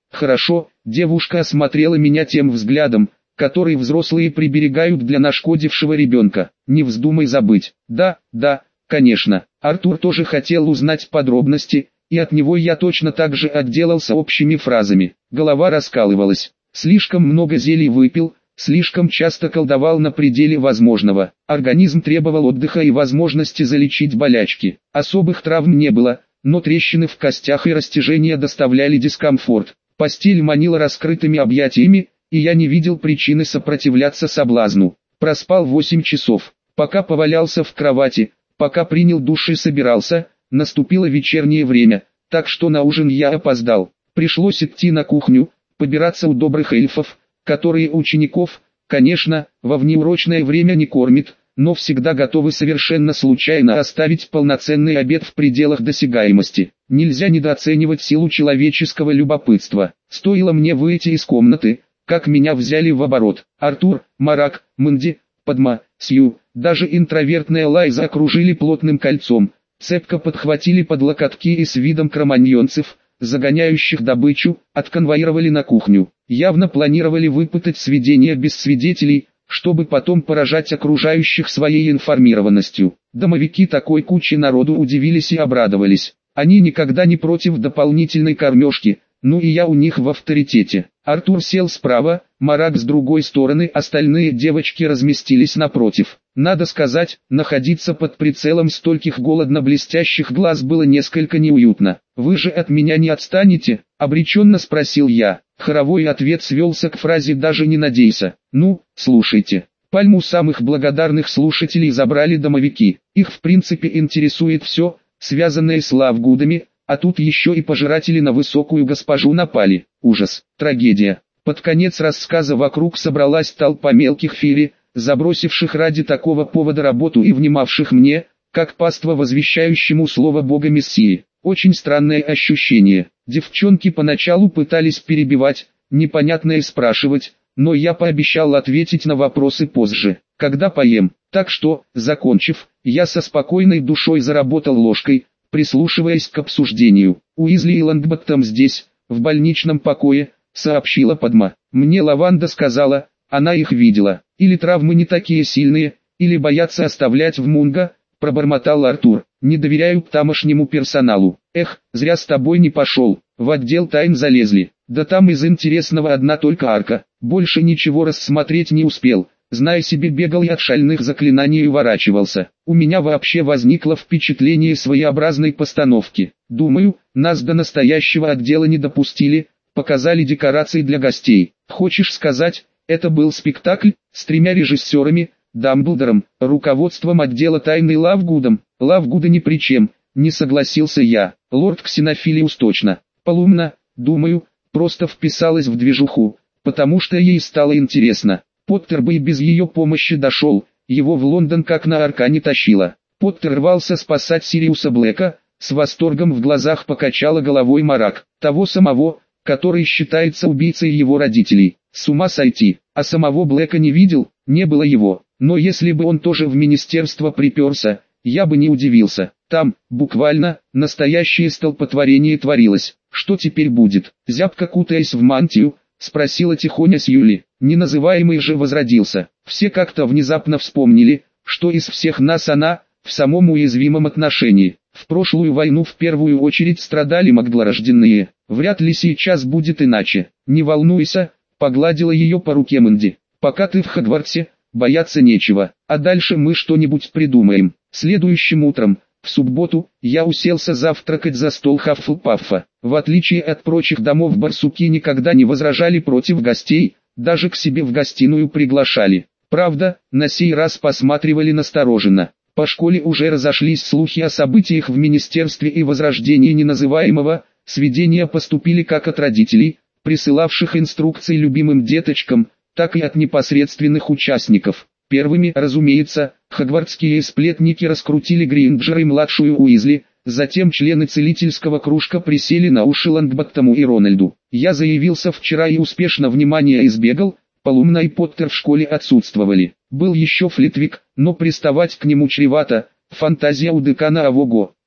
Хорошо, девушка осмотрела меня тем взглядом, который взрослые приберегают для нашкодившего ребенка. Не вздумай забыть. Да, конечно. Артур тоже хотел узнать подробности, и от него я точно так же отделался общими фразами. Голова раскалывалась. Слишком много зелий выпил, слишком часто колдовал на пределе возможного. Организм требовал отдыха и возможности залечить болячки. Особых травм не было, но трещины в костях и растяжения доставляли дискомфорт. Постель манила раскрытыми объятиями, и я не видел причины сопротивляться соблазну. Проспал 8 часов. Пока повалялся в кровати, пока принял душ и собирался, наступило вечернее время, так что на ужин я опоздал. Пришлось идти на кухню, побираться у добрых эльфов, которые учеников, конечно, во внеурочное время не кормят, но всегда готовы совершенно случайно оставить полноценный обед в пределах досягаемости. Нельзя недооценивать силу человеческого любопытства. Стоило мне выйти из комнаты, как меня взяли в оборот. Артур, Марак, Мэнди, Падма, Сью, даже интровертная Лайза окружили плотным кольцом, цепко подхватили под локотки и с видом кроманьонцев, загоняющих добычу, отконвоировали на кухню. Явно планировали выпытать сведения без свидетелей, чтобы потом поражать окружающих своей информированностью. Домовики такой кучи народу удивились и обрадовались. Они никогда не против дополнительной кормежки, ну и я у них в авторитете. Артур сел справа, Марак с другой стороны, остальные девочки разместились напротив. Надо сказать, находиться под прицелом стольких голодно-блестящих глаз было несколько неуютно. «Вы же от меня не отстанете?» – обреченно спросил я. Хоровой ответ свелся к фразе «даже не надейся». «Ну, слушайте». Пальму самых благодарных слушателей забрали домовики. Их в принципе интересует все, связанное с лавгудами, а тут еще и пожиратели на высокую госпожу напали. Ужас, трагедия. Под конец рассказа вокруг собралась толпа мелких фери, забросивших ради такого повода работу и внимавших мне, как паства возвещающему слово Бога Мессии. Очень странное ощущение. Девчонки поначалу пытались перебивать, непонятное спрашивать, но я пообещал ответить на вопросы позже, когда поем. Так что, закончив, я со спокойной душой заработал ложкой, прислушиваясь к обсуждению. «Уизли и Лонгботтом здесь, в больничном покое», — сообщила Падма. «Мне Лаванда сказала, она их видела. Или травмы не такие сильные, или боятся оставлять в Мунго», — пробормотал Артур. «Не доверяю тамошнему персоналу. Эх, зря с тобой не пошел. В отдел тайн залезли. Да там из интересного одна только арка. Больше ничего рассмотреть не успел. Зная себе, бегал и от шальных заклинаний уворачивался. У меня вообще возникло впечатление своеобразной постановки. Думаю, нас до настоящего отдела не допустили, показали декорации для гостей. Хочешь сказать, это был спектакль, с 3 режиссерами, Дамблдором, руководством отдела тайны Лавгудом? Лавгуда ни при чем, не согласился я. Лорд Ксенофилиус точно. Полумна, думаю, просто вписалась в движуху, потому что ей стало интересно. Поттер бы и без ее помощи дошел, его в Лондон как на аркане тащило. Поттер рвался спасать Сириуса Блэка, с восторгом в глазах покачала головой Марак. Того самого, который считается убийцей его родителей. С ума сойти, а самого Блэка не видел, не было его. Но если бы он тоже в министерство приперся, я бы не удивился. Там, буквально, настоящее столпотворение творилось. Что теперь будет? Зябко кутаясь в мантию, спросила тихоня Сьюли. Неназываемый же возродился. Все как-то внезапно вспомнили, что из всех нас она, в самом уязвимом отношении. В прошлую войну в первую очередь страдали маглорожденные. Вряд ли сейчас будет иначе. Не волнуйся, погладила ее по руке Мэнди. Пока ты в Хогвартсе, бояться нечего, а дальше мы что-нибудь придумаем. Следующим утром, в субботу, я уселся завтракать за стол Хаффлпаффа. В отличие от прочих домов, барсуки никогда не возражали против гостей, даже к себе в гостиную приглашали. Правда, на сей раз посматривали настороженно. По школе уже разошлись слухи о событиях в министерстве и возрождении неназываемого, сведения поступили как от родителей, присылавших инструкции любимым деточкам, так и от непосредственных участников. Первыми, разумеется, хогвартские сплетники раскрутили Гринджера и младшую Уизли, затем члены целительского кружка присели на уши Лонгботтому и Рональду. Я заявился вчера и успешно внимания избегал, Полумна и Поттер в школе отсутствовали. Был еще Флитвик, но приставать к нему чревато, фантазия у декана ого-го.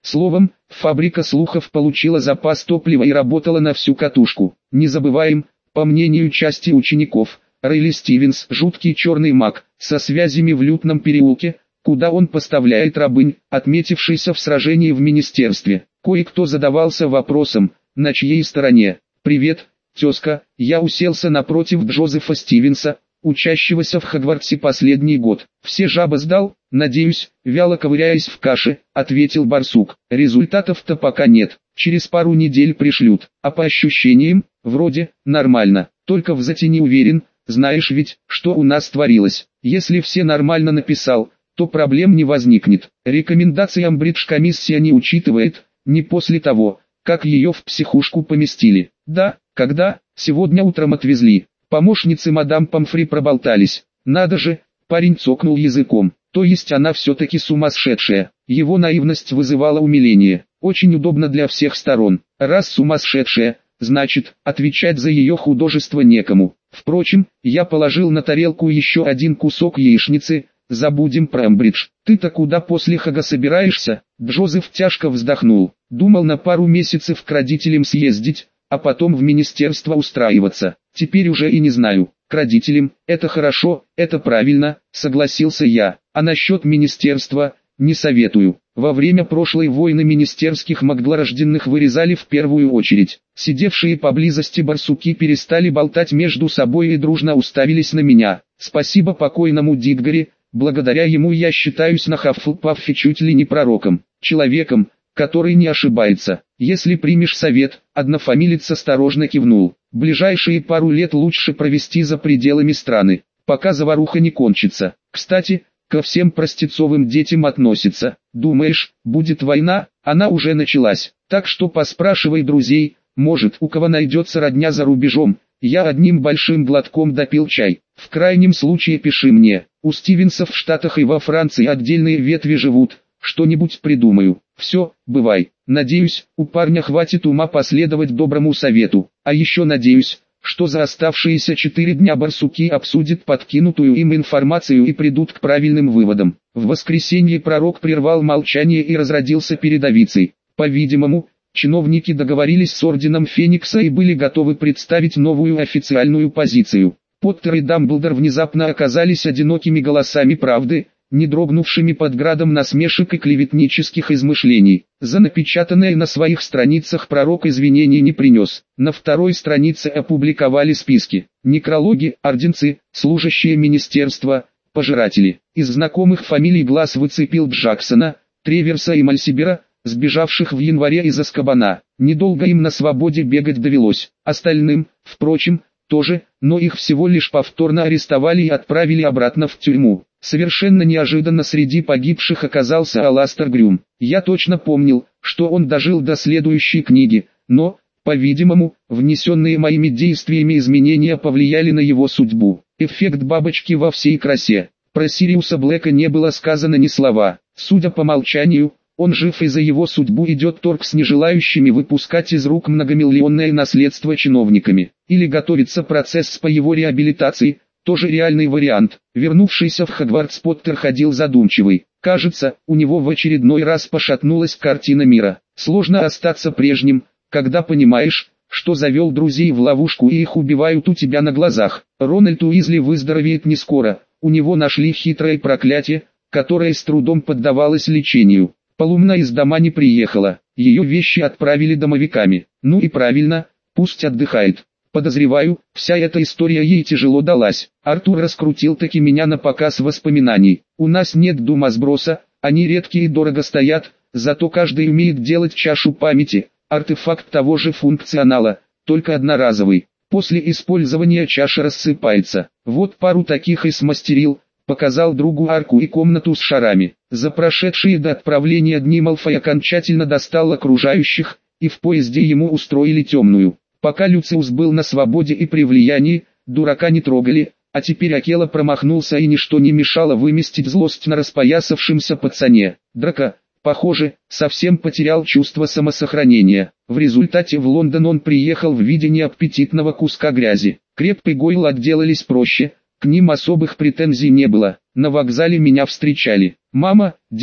Словом, фабрика слухов получила запас топлива и работала на всю катушку. Не забываем, по мнению части учеников, Райли Стивенс – жуткий черный маг, со связями в Лютном переулке, куда он поставляет рабынь, отметившийся в сражении в министерстве. Кое-кто задавался вопросом, на чьей стороне. «Привет, тезка», я уселся напротив Джозефа Стивенса, учащегося в Хогвартсе последний год. «Все жабы сдал, надеюсь», вяло ковыряясь в каше, ответил барсук. «Результатов-то пока нет, через пару недель пришлют, а по ощущениям, вроде, нормально, только в зате не уверен, знаешь ведь, что у нас творилось. Если все нормально написал, то проблем не возникнет. Рекомендации Амбридж-комиссия не учитывает, не после того, как ее в психушку поместили. Да, когда, сегодня утром отвезли. Помощницы мадам Помфри проболтались. Надо же, парень цокнул языком. То есть она все-таки сумасшедшая. Его наивность вызывала умиление. Очень удобно для всех сторон. Раз сумасшедшая, значит, отвечать за ее художество некому. Впрочем, я положил на тарелку еще один кусок яичницы. Забудем про Амбридж. Ты-то куда после Хага собираешься? Джозеф тяжко вздохнул. Думал на пару месяцев к родителям съездить, а потом в министерство устраиваться. Теперь уже и не знаю. К родителям, это хорошо, это правильно, согласился я. А насчет министерства, не советую. Во время прошлой войны министерских маглорожденных вырезали в первую очередь. Сидевшие поблизости барсуки перестали болтать между собой и дружно уставились на меня. Спасибо покойному Дитгари, благодаря ему я считаюсь на Хаффлпаффе чуть ли не пророком, человеком, который не ошибается. Если примешь совет, однофамилец осторожно кивнул. Ближайшие пару лет лучше провести за пределами страны, пока заваруха не кончится. Кстати, ко всем простецовым детям относится. Думаешь, будет война? Она уже началась. Так что поспрашивай друзей, может у кого найдется родня за рубежом. Я одним большим глотком допил чай. В крайнем случае пиши мне. У Стивенсов в Штатах и во Франции отдельные ветви живут. Что-нибудь придумаю. Все, бывай. Надеюсь, у парня хватит ума последовать доброму совету. А еще надеюсь, что за оставшиеся 4 дня барсуки обсудят подкинутую им информацию и придут к правильным выводам. В воскресенье пророк прервал молчание и разродился передовицей. По-видимому, чиновники договорились с орденом Феникса и были готовы представить новую официальную позицию. Поттер и Дамблдор внезапно оказались одинокими голосами правды, не дрогнувшими под градом насмешек и клеветнических измышлений. За напечатанное на своих страницах пророк извинений не принес. На второй странице опубликовали списки. Некрологи, орденцы, служащие министерства, пожиратели. Из знакомых фамилий глаз выцепил Джексона, Треверса и Мальсибера, сбежавших в январе из Азкабана. Недолго им на свободе бегать довелось. Остальным, впрочем, тоже, но их всего лишь повторно арестовали и отправили обратно в тюрьму. Совершенно неожиданно среди погибших оказался Аластер Грюм. Я точно помнил, что он дожил до следующей книги, но, по-видимому, внесенные моими действиями изменения повлияли на его судьбу. Эффект бабочки во всей красе. Про Сириуса Блэка не было сказано ни слова. Судя по молчанию, он жив и за его судьбу идет торг с нежелающими выпускать из рук многомиллионное наследство чиновниками. Или готовится процесс по его реабилитации. Тоже реальный вариант. Вернувшийся в Хогвартс Поттер ходил задумчивый. Кажется, у него в очередной раз пошатнулась картина мира. Сложно остаться прежним, когда понимаешь, что завел друзей в ловушку и их убивают у тебя на глазах. Рональд Уизли выздоровеет не скоро. У него нашли хитрое проклятие, которое с трудом поддавалось лечению. Полумна из дома не приехала. Ее вещи отправили домовиками. Ну и правильно, пусть отдыхает. Подозреваю, вся эта история ей тяжело далась. Артур раскрутил таки меня на показ воспоминаний. У нас нет думосброса, они редкие и дорого стоят, зато каждый умеет делать чашу памяти, артефакт того же функционала, только одноразовый. После использования чаша рассыпается. Вот пару таких и смастерил, показал другу арку и комнату с шарами. За прошедшие до отправления дни Малфой окончательно достал окружающих, и в поезде ему устроили темную. Пока Люциус был на свободе и при влиянии, дурака не трогали, а теперь Акела промахнулся и ничто не мешало выместить злость на распоясавшемся пацане. Драко, похоже, совсем потерял чувство самосохранения. В результате в Лондон он приехал в виде неаппетитного куска грязи. Креп и Гойл отделались проще, к ним особых претензий не было. На вокзале меня встречали. Мама, дед,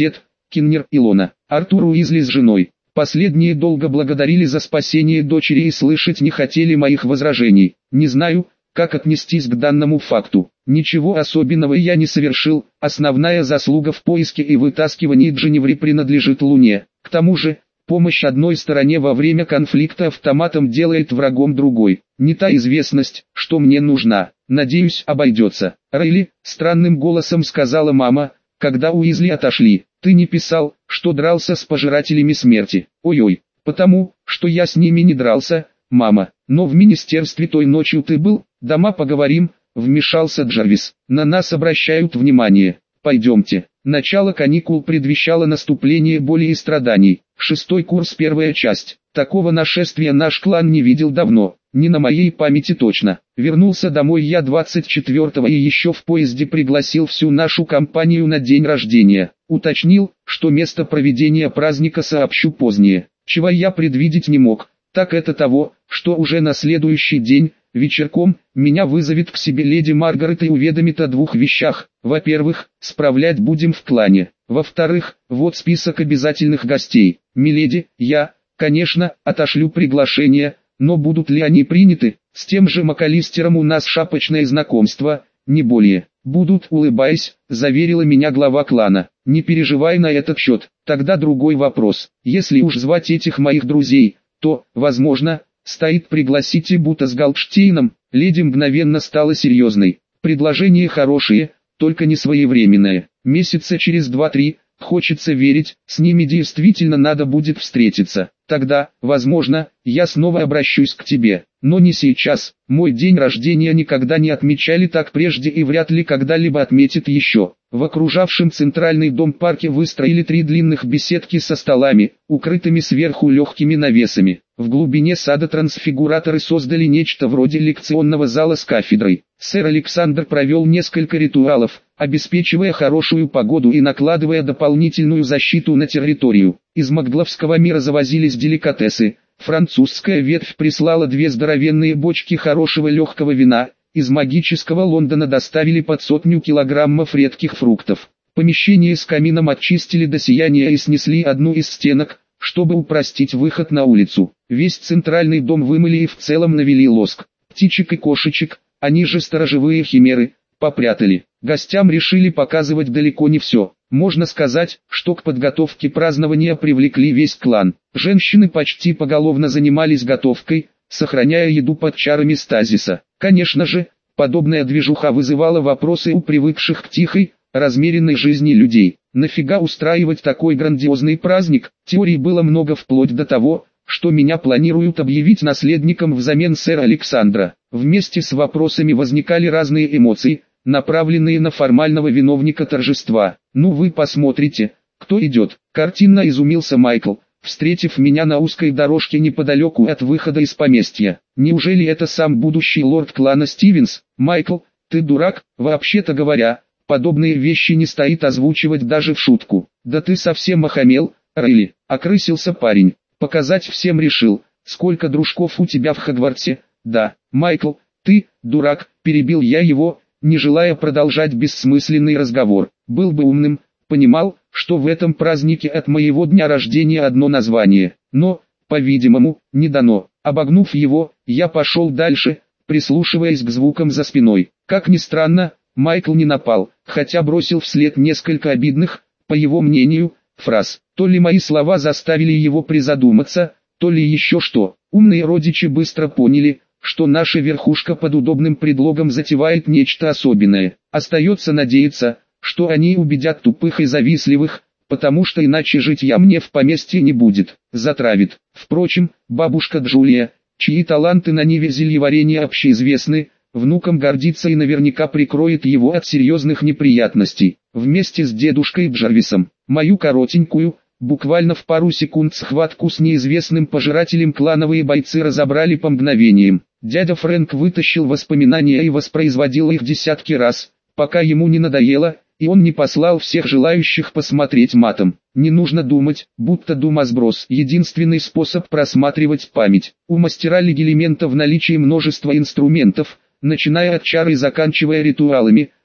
Киннер, Илона, Артур Уизли с женой. Последние долго благодарили за спасение дочери и слышать не хотели моих возражений. Не знаю, как отнестись к данному факту. Ничего особенного я не совершил, основная заслуга в поиске и вытаскивании Дженеври принадлежит Луне. К тому же, помощь одной стороне во время конфликта автоматом делает врагом другой. Не та известность, что мне нужна. Надеюсь, обойдется. Райли, странным голосом сказала мама, когда Уизли отошли. Ты не писал, что дрался с пожирателями смерти. Ой-ой, потому, что я с ними не дрался, мама. Но в министерстве той ночью ты был, дома поговорим, вмешался Джарвис. На нас обращают внимание. Пойдемте. Начало каникул предвещало наступление боли и страданий. 6-й курс, 1-я часть. Такого нашествия наш клан не видел давно. Не на моей памяти точно. Вернулся домой я 24-го и еще в поезде пригласил всю нашу компанию на день рождения. Уточнил, что место проведения праздника сообщу позднее. Чего я предвидеть не мог, так это того, что уже на следующий день, вечерком, меня вызовет к себе леди Маргарет и уведомит о 2 вещах. Во-первых, справлять будем в клане. Во-вторых, вот список обязательных гостей. Миледи, я, конечно, отошлю приглашение, но будут ли они приняты? С тем же МакАлистером у нас шапочное знакомство, не более. Будут, улыбаясь, заверила меня глава клана. Не переживай на этот счет. Тогда другой вопрос. Если уж звать этих моих друзей, то, возможно, стоит пригласить и Бута с Галдштейном. Леди мгновенно стала серьезной. Предложение хорошее, только не своевременное. Месяца через 2-3, хочется верить, с ними действительно надо будет встретиться. Тогда, возможно, я снова обращусь к тебе. Но не сейчас. Мой день рождения никогда не отмечали так прежде и вряд ли когда-либо отметят еще. В окружавшем центральный дом парке выстроили 3 длинных беседки со столами, укрытыми сверху легкими навесами. В глубине сада трансфигураторы создали нечто вроде лекционного зала с кафедрой. Сэр Александр провел несколько ритуалов, обеспечивая хорошую погоду и накладывая дополнительную защиту на территорию. Из Макгловского мира завозились деликатесы. Французская ветвь прислала 2 здоровенные бочки хорошего легкого вина. Из магического Лондона доставили под 100 килограммов редких фруктов. Помещение с камином очистили до сияния и снесли одну из стенок, чтобы упростить выход на улицу. Весь центральный дом вымыли и в целом навели лоск. Птичек и кошечек, они же сторожевые химеры, попрятали. Гостям решили показывать далеко не все. Можно сказать, что к подготовке празднования привлекли весь клан. Женщины почти поголовно занимались готовкой, сохраняя еду под чарами стазиса. Конечно же, подобная движуха вызывала вопросы у привыкших к тихой, размеренной жизни людей. Нафига устраивать такой грандиозный праздник? Теорий было много вплоть до того, что меня планируют объявить наследником взамен сэра Александра. Вместе с вопросами возникали разные эмоции, направленные на формального виновника торжества. Ну вы посмотрите, кто идет. Картинно изумился Майкл, встретив меня на узкой дорожке неподалеку от выхода из поместья. Неужели это сам будущий лорд клана Стивенс? Майкл, ты дурак, вообще-то говоря, подобные вещи не стоит озвучивать даже в шутку. Да ты совсем охамел, Райли, окрысился парень. Показать всем решил, сколько дружков у тебя в Хогвартсе. Да, Майкл, ты, дурак, перебил я его, не желая продолжать бессмысленный разговор. Был бы умным, понимал, что в этом празднике от моего дня рождения одно название. Но, по-видимому, не дано. Обогнув его, я пошел дальше, прислушиваясь к звукам за спиной. Как ни странно, Майкл не напал, хотя бросил вслед несколько обидных, по его мнению, фраз. То ли мои слова заставили его призадуматься, то ли еще что. Умные родичи быстро поняли, что наша верхушка под удобным предлогом затевает нечто особенное. Остается надеяться, что они убедят тупых и завистливых, потому что иначе жить я мне в поместье не будет, затравит. Впрочем, бабушка Джулия, чьи таланты на ниве зельеварения общеизвестны, внуком гордится и наверняка прикроет его от серьезных неприятностей. Вместе с дедушкой Джарвисом, мою коротенькую, буквально в пару секунд схватку с неизвестным пожирателем клановые бойцы разобрали по мгновениям. Дядя Фрэнк вытащил воспоминания и воспроизводил их десятки раз, пока ему не надоело, и он не послал всех желающих посмотреть матом. Не нужно думать, будто думосброс — единственный способ просматривать память. У мастера Легилимента в наличии множество инструментов, начиная от чар и заканчивая ритуалами,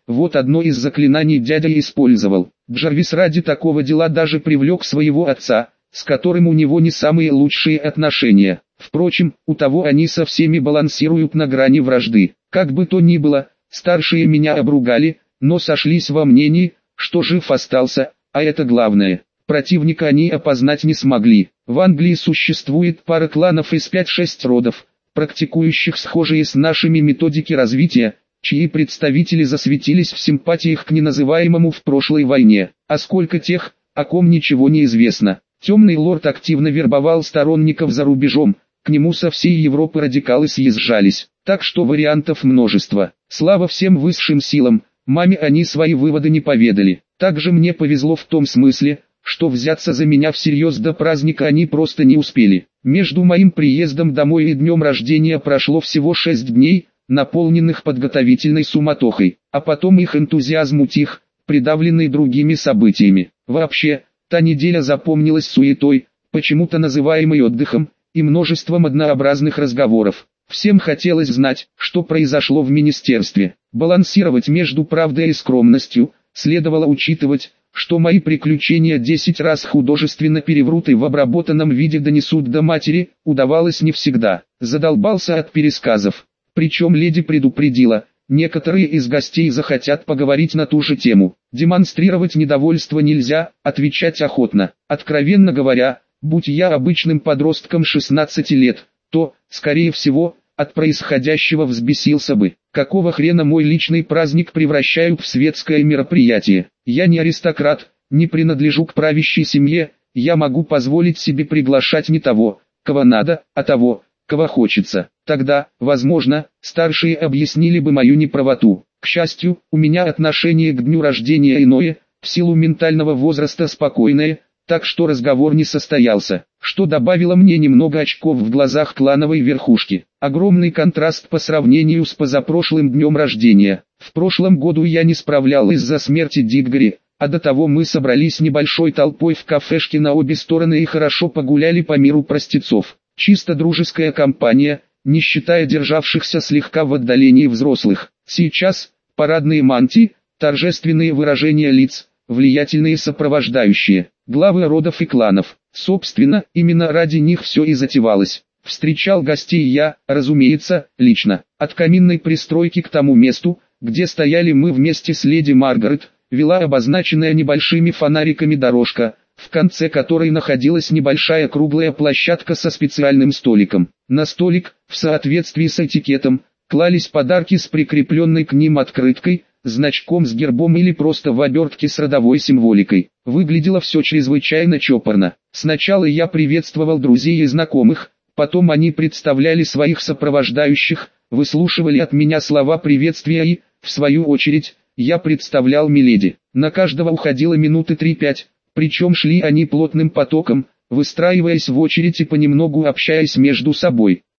Вот одно из заклинаний дядя использовал. Джарвис ради такого дела даже привлек своего отца, с которым у него не самые лучшие отношения. Впрочем, у того они со всеми балансируют на грани вражды. Как бы то ни было, старшие меня обругали, но сошлись во мнении, что жив остался, а это главное. Противника они опознать не смогли. В Англии существует пара кланов из 5-6 родов, практикующих схожие с нашими методики развития, чьи представители засветились в симпатиях к неназываемому в прошлой войне. А сколько тех, о ком ничего не известно. Темный лорд активно вербовал сторонников за рубежом, к нему со всей Европы радикалы съезжались, так что вариантов множество. Слава всем высшим силам, маме они свои выводы не поведали. Также мне повезло в том смысле, что взяться за меня всерьез до праздника они просто не успели. Между моим приездом домой и днем рождения прошло всего 6 дней, наполненных подготовительной суматохой, а потом их энтузиазм утих, придавленный другими событиями. Вообще, та неделя запомнилась суетой, почему-то называемой отдыхом, и множеством однообразных разговоров. Всем хотелось знать, что произошло в министерстве. Балансировать между правдой и скромностью, следовало учитывать, что мои приключения 10 раз художественно переврут и в обработанном виде донесут до матери, удавалось не всегда. Задолбался от пересказов. Причем леди предупредила, некоторые из гостей захотят поговорить на ту же тему. Демонстрировать недовольство нельзя, отвечать охотно. Откровенно говоря, будь я обычным подростком 16 лет, то, скорее всего, от происходящего взбесился бы. Какого хрена мой личный праздник превращают в светское мероприятие? Я не аристократ, не принадлежу к правящей семье, я могу позволить себе приглашать не того, кого надо, а того, кого хочется. Тогда, возможно, старшие объяснили бы мою неправоту. К счастью, у меня отношение к дню рождения иное, в силу ментального возраста спокойное, так что разговор не состоялся, что добавило мне немного очков в глазах клановой верхушки. Огромный контраст по сравнению с позапрошлым днем рождения. В прошлом году я не справлял из-за смерти Диггори, а до того мы собрались небольшой толпой в кафешке на обе стороны и хорошо погуляли по миру простецов. Чисто дружеская компания, не считая державшихся слегка в отдалении взрослых. Сейчас, парадные мантии, торжественные выражения лиц, влиятельные сопровождающие, главы родов и кланов. Собственно, именно ради них все и затевалось. Встречал гостей я, разумеется, лично. От каминной пристройки к тому месту, где стояли мы вместе с леди Маргарет, вела обозначенная небольшими фонариками дорожка, в конце которой находилась небольшая круглая площадка со специальным столиком. На столик, в соответствии с этикетом, клались подарки с прикрепленной к ним открыткой, значком с гербом или просто в обертке с родовой символикой. Выглядело все чрезвычайно чопорно. Сначала я приветствовал друзей и знакомых, потом они представляли своих сопровождающих, выслушивали от меня слова приветствия и, в свою очередь, я представлял миледи. На каждого уходило минуты 3-5, причем шли они плотным потоком, выстраиваясь в очередь и понемногу общаясь между собой.